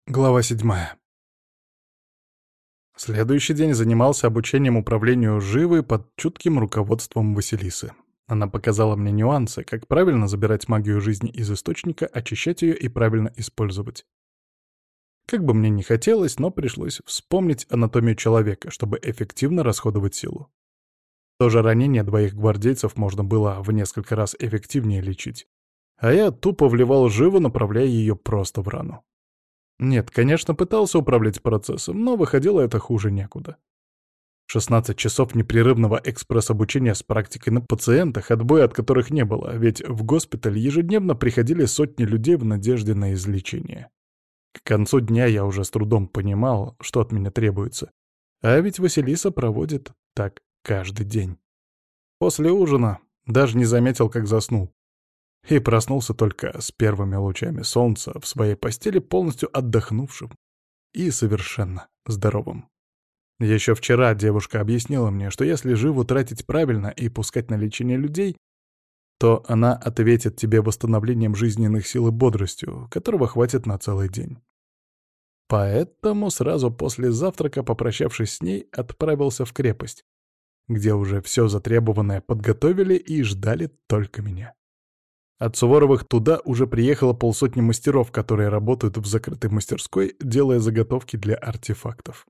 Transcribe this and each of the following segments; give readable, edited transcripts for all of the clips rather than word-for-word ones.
Глава 7. Следующий день занимался обучением управлению живой под чутким руководством Василисы. Она показала мне нюансы, как правильно забирать магию жизни из источника, очищать ее и правильно использовать. Как бы мне ни хотелось, но пришлось вспомнить анатомию человека, чтобы эффективно расходовать силу. То же ранение двоих гвардейцев можно было в несколько раз эффективнее лечить, а я тупо вливал живо, направляя ее просто в рану. Нет, конечно, пытался управлять процессом, но выходило это хуже некуда. 16 часов непрерывного экспресс-обучения с практикой на пациентах, отбоя от которых не было, ведь в госпиталь ежедневно приходили сотни людей в надежде на излечение. К концу дня я уже с трудом понимал, что от меня требуется. А ведь Василиса проводит так каждый день. После ужина даже не заметил, как заснул. И проснулся только с первыми лучами солнца в своей постели, полностью отдохнувшим и совершенно здоровым. Еще вчера девушка объяснила мне, что если живу тратить правильно и пускать на лечение людей, то она ответит тебе восстановлением жизненных сил и бодростью, которого хватит на целый день. Поэтому сразу после завтрака, попрощавшись с ней, отправился в крепость, где уже все затребованное подготовили и ждали только меня. От Суворовых туда уже приехало полсотни мастеров, которые работают в закрытой мастерской, делая заготовки для артефактов.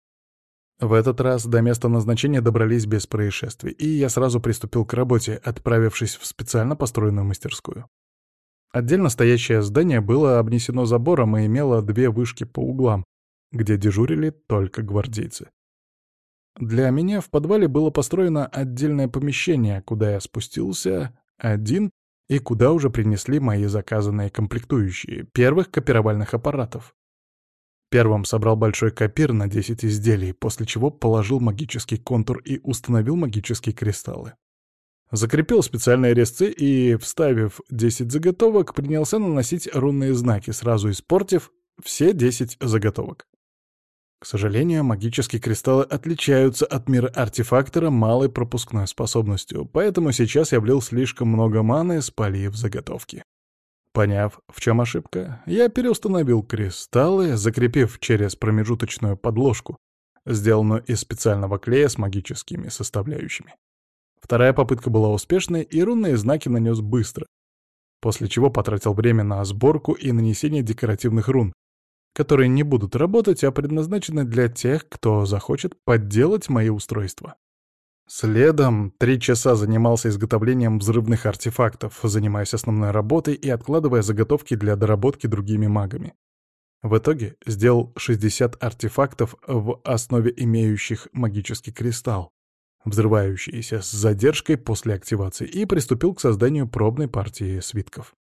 В этот раз до места назначения добрались без происшествий, и я сразу приступил к работе, отправившись в специально построенную мастерскую. Отдельно стоящее здание было обнесено забором и имело две вышки по углам, где дежурили только гвардейцы. Для меня в подвале было построено отдельное помещение, куда я спустился один и куда уже принесли мои заказанные комплектующие первых копировальных аппаратов. Первым собрал большой копир на 10 изделий, после чего положил магический контур и установил магические кристаллы. Закрепил специальные резцы и, вставив 10 заготовок, принялся наносить рунные знаки, сразу испортив все 10 заготовок. К сожалению, магические кристаллы отличаются от мира артефактора малой пропускной способностью, поэтому сейчас я влил слишком много маны, спалив заготовки. Поняв, в чем ошибка, я переустановил кристаллы, закрепив через промежуточную подложку, сделанную из специального клея с магическими составляющими. Вторая попытка была успешной, и рунные знаки нанес быстро, после чего потратил время на сборку и нанесение декоративных рун, которые не будут работать, а предназначены для тех, кто захочет подделать мои устройства. Следом 3 часа занимался изготовлением взрывных артефактов, занимаясь основной работой и откладывая заготовки для доработки другими магами. В итоге сделал 60 артефактов в основе имеющих магический кристалл, взрывающиеся с задержкой после активации, и приступил к созданию пробной партии свитков.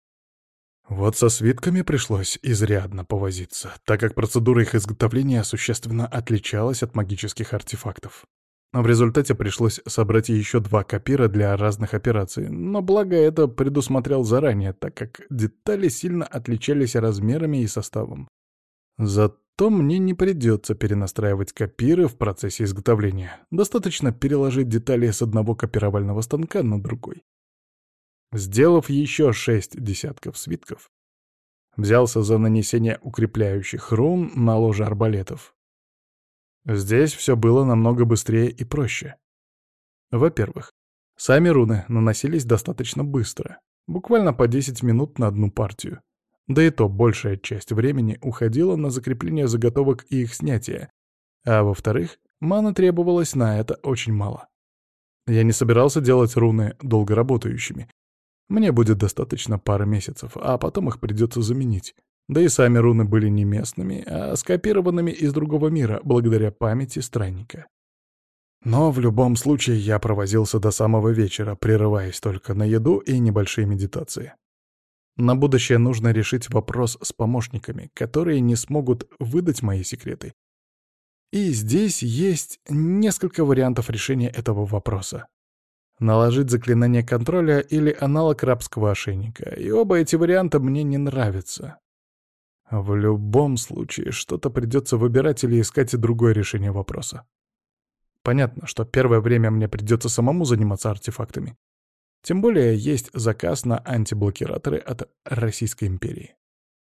Вот со свитками пришлось изрядно повозиться, так как процедура их изготовления существенно отличалась от магических артефактов. В результате пришлось собрать еще 2 копира для разных операций, но благо это предусмотрел заранее, так как детали сильно отличались размерами и составом. Зато мне не придется перенастраивать копиры в процессе изготовления. Достаточно переложить детали с одного копировального станка на другой. Сделав еще 6 десятков свитков, взялся за нанесение укрепляющих рун на ложе арбалетов. Здесь все было намного быстрее и проще. Во-первых, сами руны наносились достаточно быстро, буквально по 10 минут на одну партию. Да и то большая часть времени уходила на закрепление заготовок и их снятие, а во-вторых, маны требовалось на это очень мало. Я не собирался делать руны долгоработающими. Мне будет достаточно пары месяцев, а потом их придется заменить. Да и сами руны были не местными, а скопированными из другого мира, благодаря памяти странника. Но в любом случае я провозился до самого вечера, прерываясь только на еду и небольшие медитации. На будущее нужно решить вопрос с помощниками, которые не смогут выдать мои секреты. И здесь есть несколько вариантов решения этого вопроса. Наложить заклинание контроля или аналог рабского ошейника, и оба эти варианта мне не нравятся. В любом случае, что-то придется выбирать или искать и другое решение вопроса. Понятно, что первое время мне придется самому заниматься артефактами. Тем более есть заказ на антиблокираторы от Российской империи.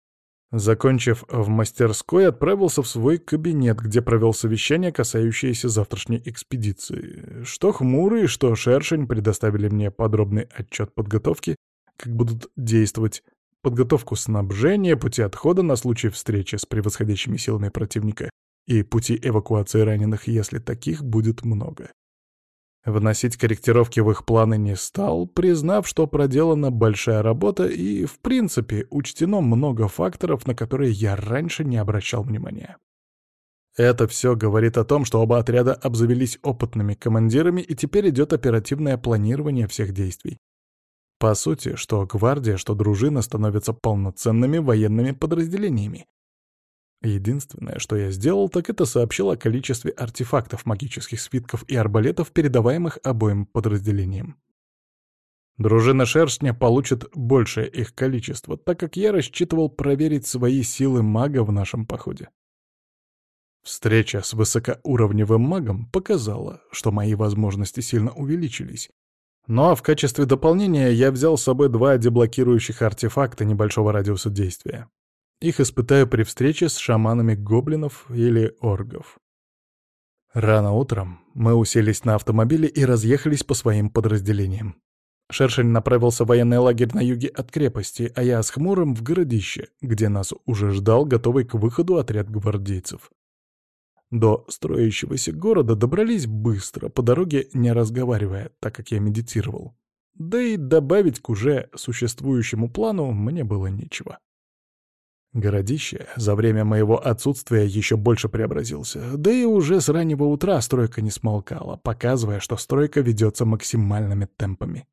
Закончив в мастерской, отправился в свой кабинет, где провел совещание, касающееся завтрашней экспедиции. Что Хмурый, что Шершень предоставили мне подробный отчет подготовки, как будут действовать, подготовку снабжения, пути отхода на случай встречи с превосходящими силами противника и пути эвакуации раненых, если таких будет много. Вносить корректировки в их планы не стал, признав, что проделана большая работа и, в принципе, учтено много факторов, на которые я раньше не обращал внимания. Это все говорит о том, что оба отряда обзавелись опытными командирами, и теперь идет оперативное планирование всех действий. По сути, что гвардия, что дружина становятся полноценными военными подразделениями. Единственное, что я сделал, так это сообщил о количестве артефактов, магических свитков и арбалетов, передаваемых обоим подразделениям. Дружина Шершня получит большее их количество, так как я рассчитывал проверить свои силы мага в нашем походе. Встреча с высокоуровневым магом показала, что мои возможности сильно увеличились. Ну а в качестве дополнения я взял с собой 2 деблокирующих артефакта небольшого радиуса действия. Их испытаю при встрече с шаманами гоблинов или оргов. Рано утром мы уселись на автомобиле и разъехались по своим подразделениям. Шершень направился в военный лагерь на юге от крепости, а я с Хмурым в городище, где нас уже ждал готовый к выходу отряд гвардейцев. До строящегося города добрались быстро, по дороге не разговаривая, так как я медитировал. Да и добавить к уже существующему плану мне было нечего. Городище за время моего отсутствия еще больше преобразился, да и уже с раннего утра стройка не смолкала, показывая, что стройка ведется максимальными темпами.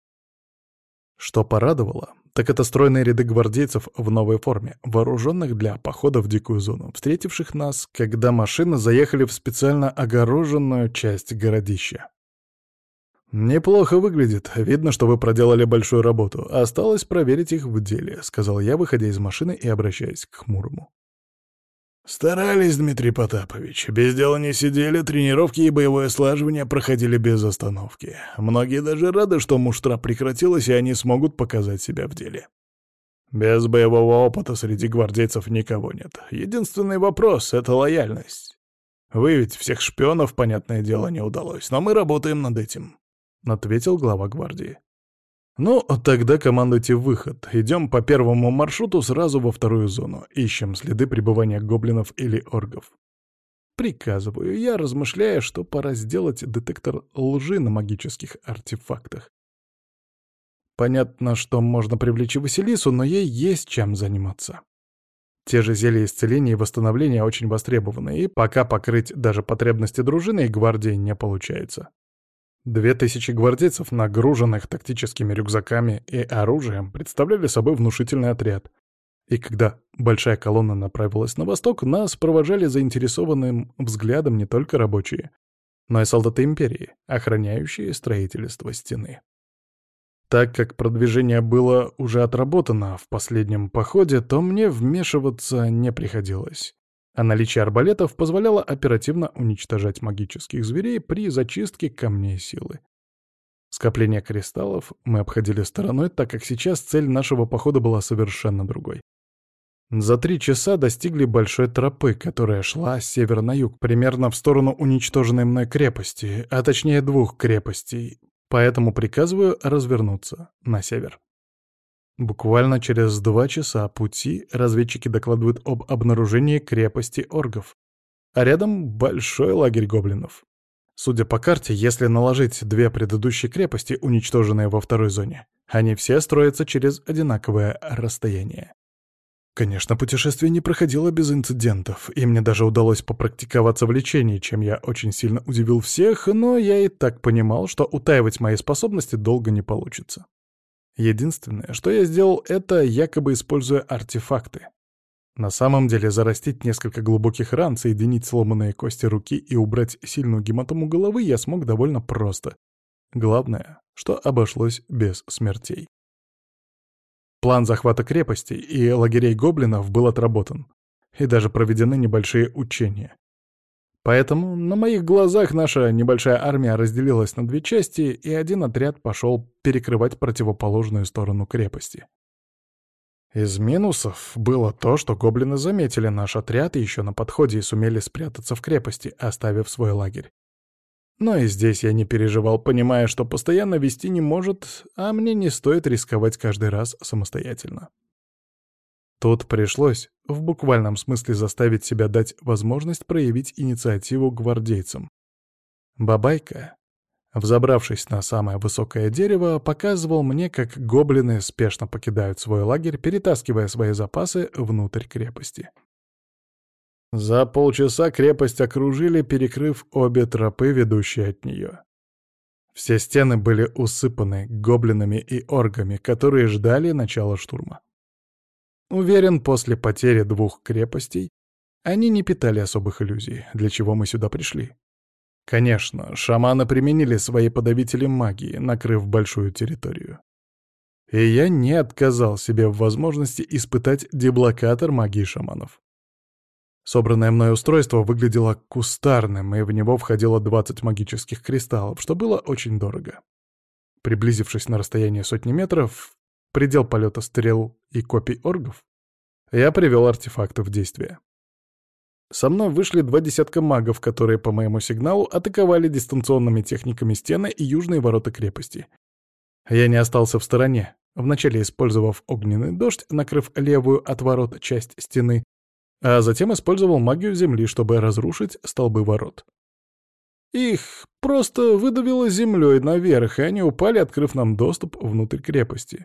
Что порадовало, так это стройные ряды гвардейцев в новой форме, вооруженных для похода в дикую зону, встретивших нас, когда машины заехали в специально огороженную часть городища. «Неплохо выглядит. Видно, что вы проделали большую работу. Осталось проверить их в деле», — сказал я, выходя из машины и обращаясь к Хмурому. «Старались, Дмитрий Потапович. Без дела не сидели, тренировки и боевое слаживание проходили без остановки. Многие даже рады, что муштра прекратилась, и они смогут показать себя в деле. Без боевого опыта среди гвардейцев никого нет. Единственный вопрос — это лояльность. Выявить всех шпионов, понятное дело, не удалось, но мы работаем над этим», — ответил глава гвардии. «Ну, тогда командуйте выход. Идем по первому маршруту сразу во вторую зону. Ищем следы пребывания гоблинов или оргов». Приказываю я, размышляя, что пора сделать детектор лжи на магических артефактах. Понятно, что можно привлечь и Василису, но ей есть чем заниматься. Те же зелья исцеления и восстановления очень востребованы, и пока покрыть даже потребности дружины и гвардии не получается. 2000 гвардейцев, нагруженных тактическими рюкзаками и оружием, представляли собой внушительный отряд. И когда большая колонна направилась на восток, нас провожали заинтересованным взглядом не только рабочие, но и солдаты империи, охраняющие строительство стены. Так как продвижение было уже отработано в последнем походе, то мне вмешиваться не приходилось. А наличие арбалетов позволяло оперативно уничтожать магических зверей при зачистке камней силы. Скопление кристаллов мы обходили стороной, так как сейчас цель нашего похода была совершенно другой. За 3 часа достигли большой тропы, которая шла с севера на юг, примерно в сторону уничтоженной мной крепости, а точнее 2 крепостей, поэтому приказываю развернуться на север. Буквально через 2 часа пути разведчики докладывают об обнаружении крепости оргов, а рядом большой лагерь гоблинов. Судя по карте, если наложить 2 предыдущие крепости, уничтоженные во второй зоне, они все строятся через одинаковое расстояние. Конечно, путешествие не проходило без инцидентов, и мне даже удалось попрактиковаться в лечении, чем я очень сильно удивил всех, но я и так понимал, что утаивать мои способности долго не получится. Единственное, что я сделал, это якобы используя артефакты. На самом деле зарастить несколько глубоких ран, соединить сломанные кости руки и убрать сильную гематому головы я смог довольно просто. Главное, что обошлось без смертей. План захвата крепостей и лагерей гоблинов был отработан, и даже проведены небольшие учения. Поэтому на моих глазах наша небольшая армия разделилась на 2 части, и один отряд пошел перекрывать противоположную сторону крепости. Из минусов было то, что гоблины заметили наш отряд еще на подходе и сумели спрятаться в крепости, оставив свой лагерь. Но и здесь я не переживал, понимая, что постоянно вести не может, а мне не стоит рисковать каждый раз самостоятельно. Тут пришлось, в буквальном смысле, заставить себя дать возможность проявить инициативу гвардейцам. Бабайка, взобравшись на самое высокое дерево, показывал мне, как гоблины спешно покидают свой лагерь, перетаскивая свои запасы внутрь крепости. За полчаса крепость окружили, перекрыв обе тропы, ведущие от нее. Все стены были усыпаны гоблинами и оргами, которые ждали начала штурма. Уверен, после потери 2 крепостей они не питали особых иллюзий, для чего мы сюда пришли. Конечно, шаманы применили свои подавители магии, накрыв большую территорию. И я не отказал себе в возможности испытать деблокатор магии шаманов. Собранное мной устройство выглядело кустарным, и в него входило 20 магических кристаллов, что было очень дорого. Приблизившись на расстояние сотни метров, предел полета стрел и копий оргов, я привел артефакты в действие. Со мной вышли 2 десятка магов, которые по моему сигналу атаковали дистанционными техниками стены и южные ворота крепости. Я не остался в стороне, вначале использовав огненный дождь, накрыв левую от ворот часть стены, а затем использовал магию земли, чтобы разрушить столбы ворот. Их просто выдавило землей наверх, и они упали, открыв нам доступ внутрь крепости.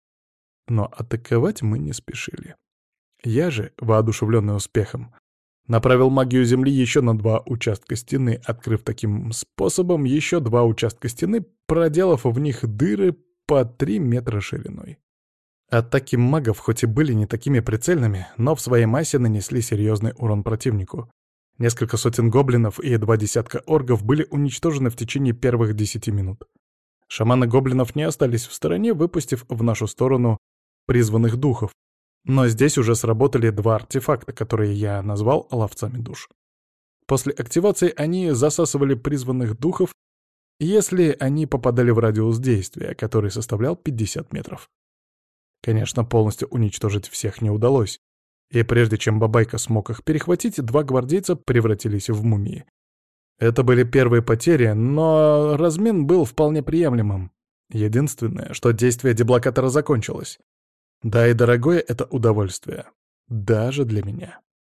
Но атаковать мы не спешили. Я же, воодушевленный успехом, направил магию земли еще на 2 участка стены, открыв таким способом еще 2 участка стены, проделав в них дыры по 3 метра шириной. Атаки магов хоть и были не такими прицельными, но в своей массе нанесли серьезный урон противнику. Несколько сотен гоблинов и 2 десятка оргов были уничтожены в течение первых 10 минут. Шаманы гоблинов не остались в стороне, выпустив в нашу сторону призванных духов. Но здесь уже сработали 2 артефакта, которые я назвал ловцами душ. После активации они засасывали призванных духов, если они попадали в радиус действия, который составлял 50 метров. Конечно, полностью уничтожить всех не удалось, и прежде чем Бабайка смог их перехватить, 2 гвардейца превратились в мумии. Это были первые потери, но размен был вполне приемлемым. Единственное, что действие деблокатора закончилось. Да и дорогое это удовольствие. Даже для меня.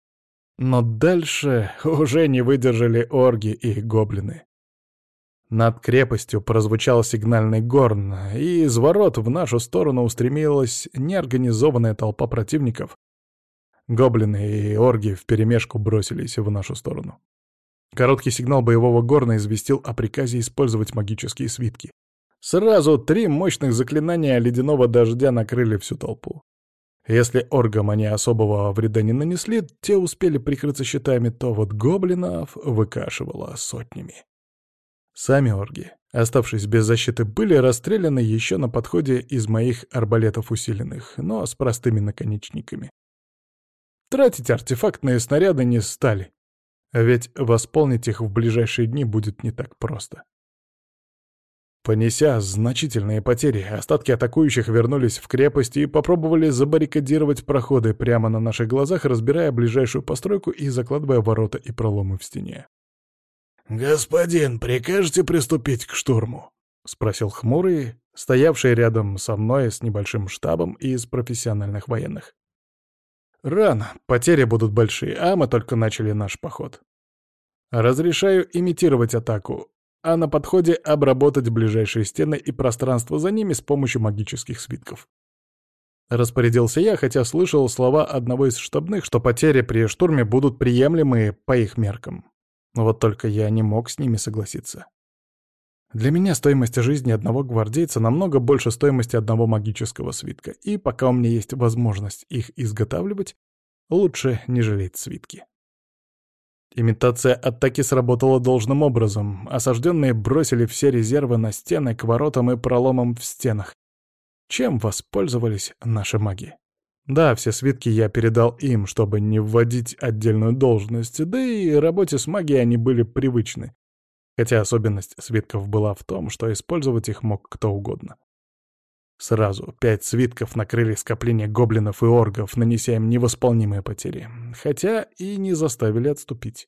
Но дальше уже не выдержали орги и гоблины. Над крепостью прозвучал сигнальный горн, и из ворот в нашу сторону устремилась неорганизованная толпа противников. Гоблины и орги вперемешку бросились в нашу сторону. Короткий сигнал боевого горна известил о приказе использовать магические свитки. Сразу 3 мощных заклинания ледяного дождя накрыли всю толпу. Если оргам они особого вреда не нанесли, те успели прикрыться щитами, то вот гоблинов выкашивало сотнями. Сами орги, оставшись без защиты, были расстреляны еще на подходе из моих арбалетов усиленных, но с простыми наконечниками. Тратить артефактные снаряды не стали, ведь восполнить их в ближайшие дни будет не так просто. Понеся значительные потери, остатки атакующих вернулись в крепость и попробовали забаррикадировать проходы прямо на наших глазах, разбирая ближайшую постройку и закладывая ворота и проломы в стене. «Господин, прикажете приступить к штурму?» — спросил хмурый, стоявший рядом со мной с небольшим штабом из профессиональных военных. «Рано, потери будут большие, а мы только начали наш поход. Разрешаю имитировать атаку, а на подходе обработать ближайшие стены и пространство за ними с помощью магических свитков». Распорядился я, хотя слышал слова одного из штабных, что потери при штурме будут приемлемые по их меркам. Вот только я не мог с ними согласиться. Для меня стоимость жизни одного гвардейца намного больше стоимости одного магического свитка, и пока у меня есть возможность их изготавливать, лучше не жалеть свитки. Имитация атаки сработала должным образом. Осажденные бросили все резервы на стены, к воротам и проломам в стенах. Чем воспользовались наши маги? Да, все свитки я передал им, чтобы не вводить отдельную должность, да и работе с магией они были привычны. Хотя особенность свитков была в том, что использовать их мог кто угодно. Сразу 5 свитков накрыли скопление гоблинов и оргов, нанеся им невосполнимые потери, хотя и не заставили отступить.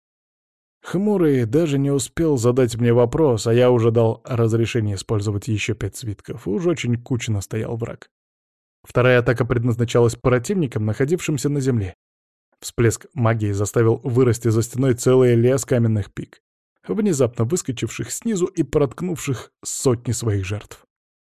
Хмурый даже не успел задать мне вопрос, а я уже дал разрешение использовать еще 5 свитков, уж очень кучно стоял враг. Вторая атака предназначалась противникам, находившимся на земле. Всплеск магии заставил вырасти за стеной целый лес каменных пик, внезапно выскочивших снизу и проткнувших сотни своих жертв.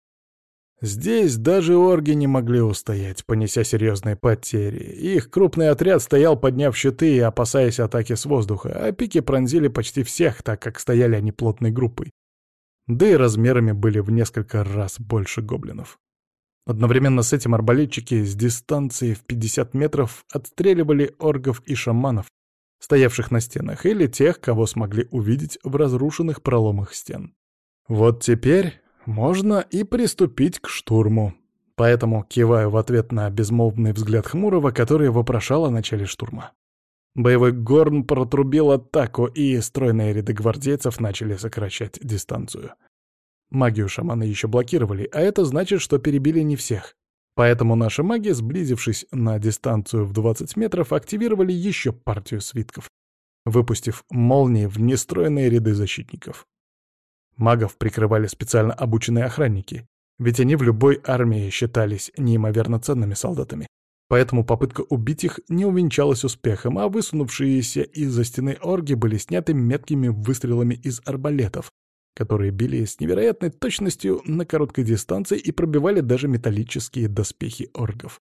Здесь даже орги не могли устоять, понеся серьезные потери. Их крупный отряд стоял, подняв щиты и опасаясь атаки с воздуха, а пики пронзили почти всех, так как стояли они плотной группой. Да и размерами были в несколько раз больше гоблинов. Одновременно с этим арбалетчики с дистанции в 50 метров отстреливали оргов и шаманов, стоявших на стенах, или тех, кого смогли увидеть в разрушенных проломах стен. Вот теперь можно и приступить к штурму. Поэтому киваю в ответ на безмолвный взгляд Хмурого, который вопрошал о начале штурма. Боевой горн протрубил атаку, и стройные ряды гвардейцев начали сокращать дистанцию. Магию шамана еще блокировали, а это значит, что перебили не всех. Поэтому наши маги, сблизившись на дистанцию в 20 метров, активировали еще партию свитков, выпустив молнии в нестройные ряды защитников. Магов прикрывали специально обученные охранники, ведь они в любой армии считались неимоверно ценными солдатами. Поэтому попытка убить их не увенчалась успехом, а высунувшиеся из-за стены орги были сняты меткими выстрелами из арбалетов, которые били с невероятной точностью на короткой дистанции и пробивали даже металлические доспехи оргов.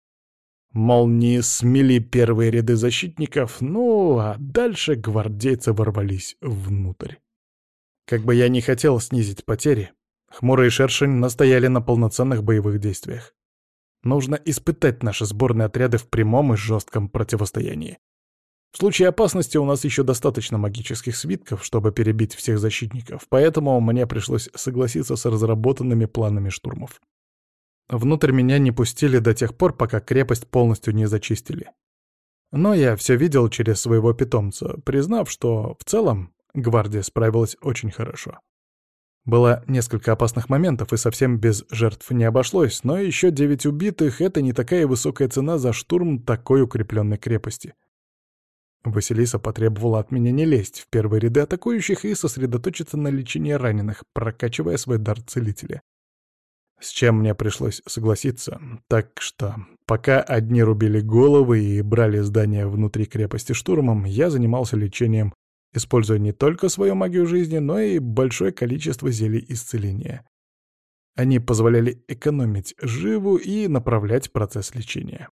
Молнии смели первые ряды защитников, ну а дальше гвардейцы ворвались внутрь. Как бы я ни хотел снизить потери, Хмурый и Шершень настояли на полноценных боевых действиях. Нужно испытать наши сборные отряды в прямом и жестком противостоянии. В случае опасности у нас еще достаточно магических свитков, чтобы перебить всех защитников, поэтому мне пришлось согласиться с разработанными планами штурмов. Внутрь меня не пустили до тех пор, пока крепость полностью не зачистили. Но я все видел через своего питомца, признав, что в целом гвардия справилась очень хорошо. Было несколько опасных моментов, и совсем без жертв не обошлось, но еще 9 убитых — это не такая высокая цена за штурм такой укрепленной крепости. Василиса потребовала от меня не лезть в первые ряды атакующих и сосредоточиться на лечении раненых, прокачивая свой дар целителя. С чем мне пришлось согласиться, так что пока одни рубили головы и брали здания внутри крепости штурмом, я занимался лечением, используя не только свою магию жизни, но и большое количество зелий исцеления. Они позволяли экономить живу и направлять процесс лечения.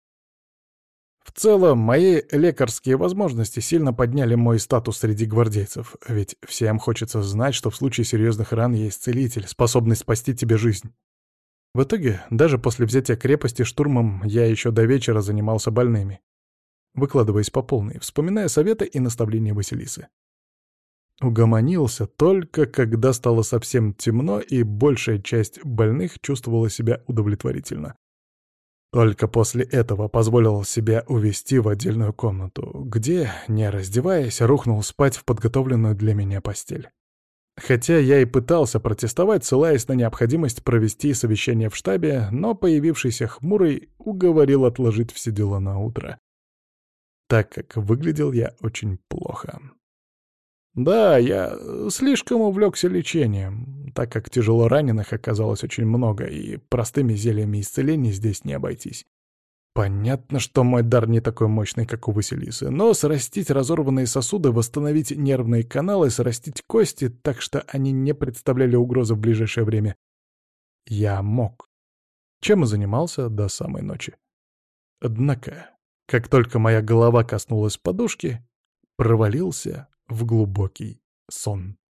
В целом, мои лекарские возможности сильно подняли мой статус среди гвардейцев, ведь всем хочется знать, что в случае серьезных ран есть целитель, способный спасти тебе жизнь. В итоге, даже после взятия крепости штурмом, я еще до вечера занимался больными, выкладываясь по полной, вспоминая советы и наставления Василисы. Угомонился только когда стало совсем темно, и большая часть больных чувствовала себя удовлетворительно. Только после этого позволил себя увести в отдельную комнату, где, не раздеваясь, рухнул спать в подготовленную для меня постель. Хотя я и пытался протестовать, ссылаясь на необходимость провести совещание в штабе, но появившийся Хмурый уговорил отложить все дела на утро, так как выглядел я очень плохо. Да, я слишком увлекся лечением, так как тяжело раненых оказалось очень много, и простыми зельями исцеления здесь не обойтись. Понятно, что мой дар не такой мощный, как у Василисы, но срастить разорванные сосуды, восстановить нервные каналы, срастить кости, так что они не представляли угрозы в ближайшее время, я мог. Чем и занимался до самой ночи. Однако, как только моя голова коснулась подушки, провалился в глубокий сон.